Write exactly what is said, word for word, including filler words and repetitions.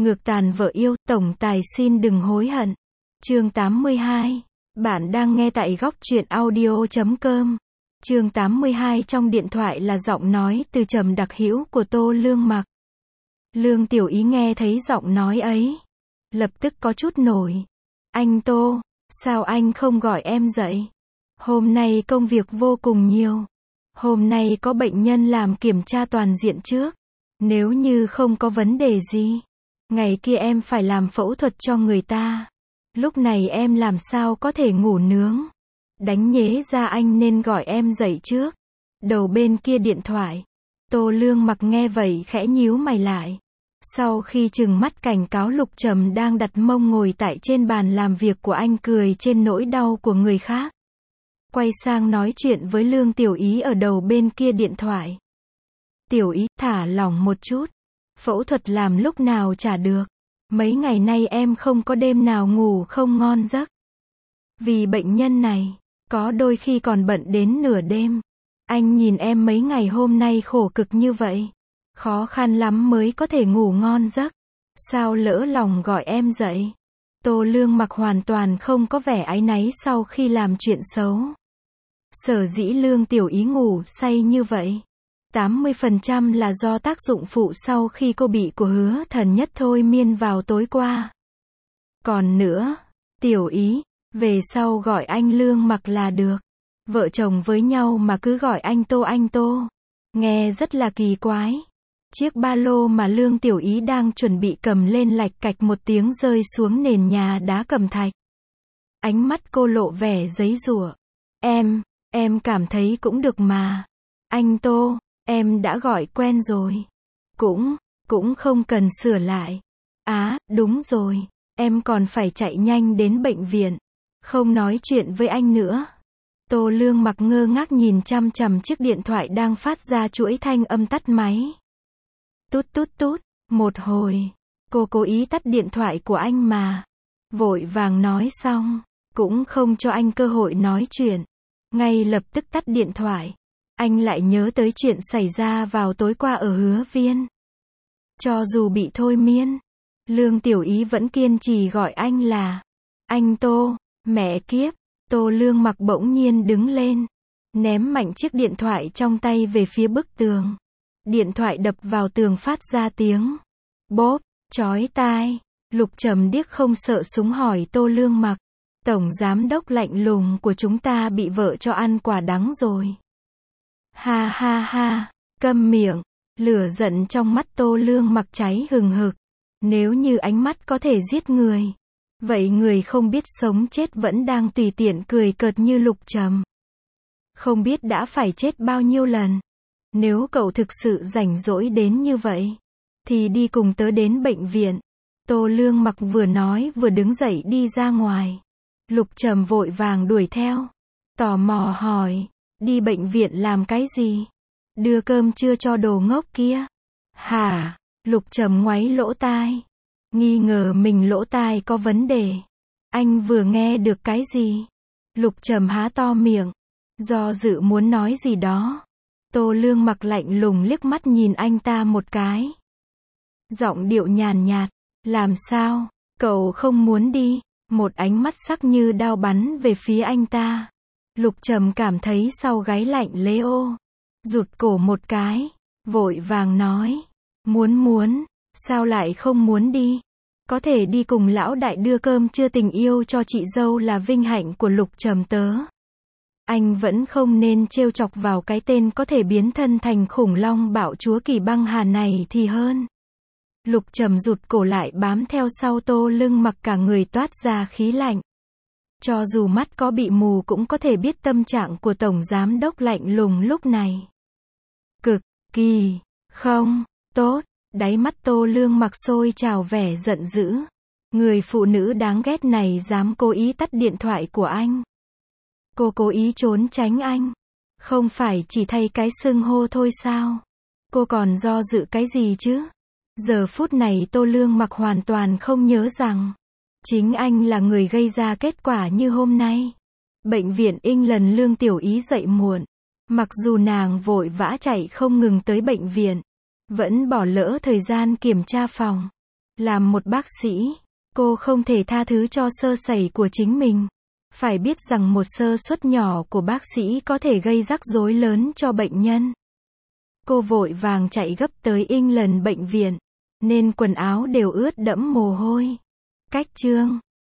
Ngược tàn vợ yêu, tổng tài xin đừng hối hận. Chương tám mươi hai. Bạn đang nghe tại góc truyện audio chấm com. Chương tám mươi hai. Trong điện thoại là giọng nói từ trầm đặc hữu của Tô Lương Mặc. Lương Tiểu Ý nghe thấy giọng nói ấy, lập tức có chút nổi. Anh Tô, sao anh không gọi em dậy? Hôm nay công việc vô cùng nhiều. Hôm nay có bệnh nhân làm kiểm tra toàn diện trước. Nếu như không có vấn đề gì, ngày kia em phải làm phẫu thuật cho người ta. Lúc này em làm sao có thể ngủ nướng. Đánh nhế ra anh nên gọi em dậy trước. Đầu bên kia điện thoại, Tô Lương Mặc nghe vậy khẽ nhíu mày lại. Sau khi trừng mắt cảnh cáo Lục Trầm đang đặt mông ngồi tại trên bàn làm việc của anh cười trên nỗi đau của người khác, quay sang nói chuyện với Lương Tiểu Ý ở đầu bên kia điện thoại. Tiểu Ý, thả lỏng một chút. Phẫu thuật làm lúc nào chả được. Mấy ngày nay em không có đêm nào ngủ không ngon giấc. Vì bệnh nhân này, có đôi khi còn bận đến nửa đêm. Anh nhìn em mấy ngày hôm nay khổ cực như vậy. Khó khăn lắm mới có thể ngủ ngon giấc. Sao lỡ lòng gọi em dậy? Tô Lương Mặc hoàn toàn không có vẻ áy náy sau khi làm chuyện xấu. Sở dĩ Lương Tiểu Ý ngủ say như vậy, tám mươi phần trăm là do tác dụng phụ sau khi cô bị của Hứa Thần Nhất thôi miên vào tối qua. Còn nữa, Tiểu Ý, về sau gọi anh Lương Mặc là được. Vợ chồng với nhau mà cứ gọi anh Tô anh Tô, nghe rất là kỳ quái. Chiếc ba lô mà Lương Tiểu Ý đang chuẩn bị cầm lên lạch cạch một tiếng rơi xuống nền nhà đá cẩm thạch. Ánh mắt cô lộ vẻ giấy giụa. Em, em cảm thấy cũng được mà. Anh Tô, em đã gọi quen rồi. Cũng, cũng không cần sửa lại. Á, đúng rồi, em còn phải chạy nhanh đến bệnh viện. Không nói chuyện với anh nữa. Tô Lương Mặc ngơ ngác nhìn chăm chằm chiếc điện thoại đang phát ra chuỗi thanh âm tắt máy. Tút tút tút, một hồi, cô cố ý tắt điện thoại của anh mà. Vội vàng nói xong, cũng không cho anh cơ hội nói chuyện. Ngay lập tức tắt điện thoại. Anh lại nhớ tới chuyện xảy ra vào tối qua ở Hứa Viên. Cho dù bị thôi miên, Lương Tiểu Ý vẫn kiên trì gọi anh là anh Tô. Mẹ kiếp, Tô Lương Mặc bỗng nhiên đứng lên, ném mạnh chiếc điện thoại trong tay về phía bức tường. Điện thoại đập vào tường phát ra tiếng bóp, chói tai. Lục Trầm điếc không sợ súng hỏi Tô Lương Mặc, tổng giám đốc lạnh lùng của chúng ta bị vợ cho ăn quả đắng rồi. Ha ha ha, câm miệng. Lửa giận trong mắt Tô Lương Mặc cháy hừng hực. Nếu như ánh mắt có thể giết người, vậy người không biết sống chết vẫn đang tùy tiện cười cợt như Lục Trầm, không biết đã phải chết bao nhiêu lần. Nếu cậu thực sự rảnh rỗi đến như vậy, thì đi cùng tớ đến bệnh viện. Tô Lương Mặc vừa nói vừa đứng dậy đi ra ngoài. Lục Trầm vội vàng đuổi theo, tò mò hỏi, đi bệnh viện làm cái gì? Đưa cơm trưa cho đồ ngốc kia. Hả? Lục Trầm ngoáy lỗ tai, nghi ngờ mình lỗ tai có vấn đề. Anh vừa nghe được cái gì? Lục Trầm há to miệng, do dự muốn nói gì đó. Tô Lương Mặc lạnh lùng liếc mắt nhìn anh ta một cái. Giọng điệu nhàn nhạt, làm sao, cậu không muốn đi? Một ánh mắt sắc như đao bắn về phía anh ta. Lục Trầm cảm thấy sau gáy lạnh lê ô, rụt cổ một cái, vội vàng nói, muốn muốn, sao lại không muốn đi? Có thể đi cùng lão đại đưa cơm trưa tình yêu cho chị dâu là vinh hạnh của Lục Trầm tớ. Anh vẫn không nên trêu chọc vào cái tên có thể biến thân thành khủng long bạo chúa Kỳ Băng Hà này thì hơn. Lục Trầm rụt cổ lại bám theo sau Tô Lương Mặc, cả người toát ra khí lạnh. Cho dù mắt có bị mù cũng có thể biết tâm trạng của tổng giám đốc lạnh lùng lúc này. Cực kỳ không tốt. Đáy mắt Tô Lương Mặc sôi trào vẻ giận dữ. Người phụ nữ đáng ghét này dám cố ý tắt điện thoại của anh. Cô cố ý trốn tránh anh. Không phải chỉ thay cái xưng hô thôi sao? Cô còn do dự cái gì chứ? Giờ phút này Tô Lương Mặc hoàn toàn không nhớ rằng chính anh là người gây ra kết quả như hôm nay. Bệnh viện England. Lương Tiểu Ý dậy muộn. Mặc dù nàng vội vã chạy không ngừng tới bệnh viện, vẫn bỏ lỡ thời gian kiểm tra phòng. Làm một bác sĩ, cô không thể tha thứ cho sơ sẩy của chính mình. Phải biết rằng một sơ suất nhỏ của bác sĩ có thể gây rắc rối lớn cho bệnh nhân. Cô vội vàng chạy gấp tới England bệnh viện, nên quần áo đều ướt đẫm mồ hôi. Cách chương